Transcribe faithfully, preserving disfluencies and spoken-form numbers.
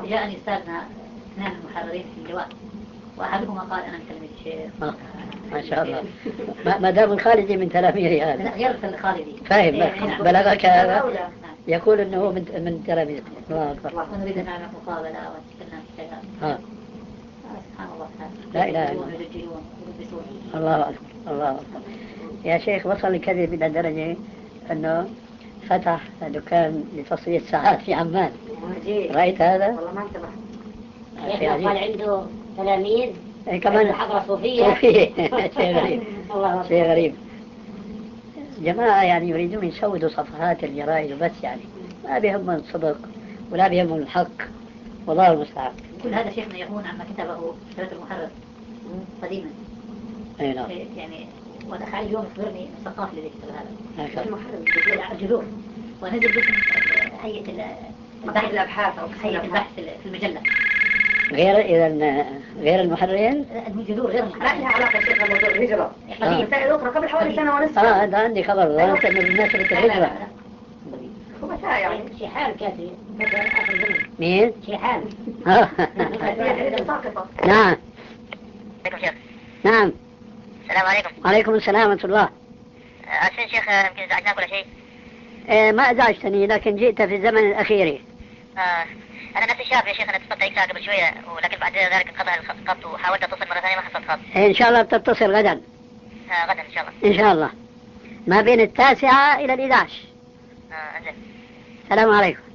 جاءني أستاذنا اثنان المحررين في اللواء، وأحدهما قال أنا من تلاميذ الشيخ. آه. ما شاء الله. ما دام الخالدي من تلاميذه هذا. لا غير الخالدي. فاهم. بلغك هذا يقول أنه من من تلاميذ. الله أكبر. ونريد أن نعمل مقابلة ونتكلم في الشيء. ها. سبحان الله تعالى. لا إله إلا الله. الله أكبر. الله أكبر. يا شيخ وصل الكذب إلى درجة أنه فتح دكان لتصفية ساعات في عمان. رأيت هذا؟ والله ما انتبه. شيخ قال عنده تلاميذ كمان حضرة صوفية. صوفية. شيء غريب. الله شيء غريب. جماعة يعني يريدون يسودوا صفحات الجرائد وبس يعني ما بيهمهم الصدق ولا بيهمهم الحق. والله المستعان. كل هذا شيخنا يهون عما كتبه ثلاث المحرر قديما. أي نعم. يعني ودخل اليوم يخبرني الثقافي الذي كتب هذا. المحرر الجذور. ونزل باسم هيئة البحث الأبحاث أو هيئة البحث في المجلة. غير إذا غير المحررين؟ الجذور غير المحررين. لا لها علاقة شيخ بموضوع الهجرة. مسائل أخرى قبل حوالي سنة ونصف. آه هذا عندي خبر. أنت من الناس اللي الهجرة. خبثاء يعني. شيحان كاتب مثلا آخر زمن. مين؟ شيحان. ساقطة. نعم. عليكم شيخ. نعم. السلام عليكم. وعليكم السلام ورحمة الله. أسفين شيخ يمكن إزعجناك ولا شيء؟ إيه ما أزعجتني لكن جئت في الزمن الأخير. آه أنا نفس الشاب يا شيخ. أنا اتصلت عليك ساعة قبل شوية ولكن بعد ذلك انقطع الخط وحاولت أتصل مرة ثانية ما حصلت خط. إن شاء الله بتتصل غدا. آه غدا إن شاء الله. إن شاء الله ما بين التاسعة إلى الإحدى عشر. آه أنزل. السلام عليكم.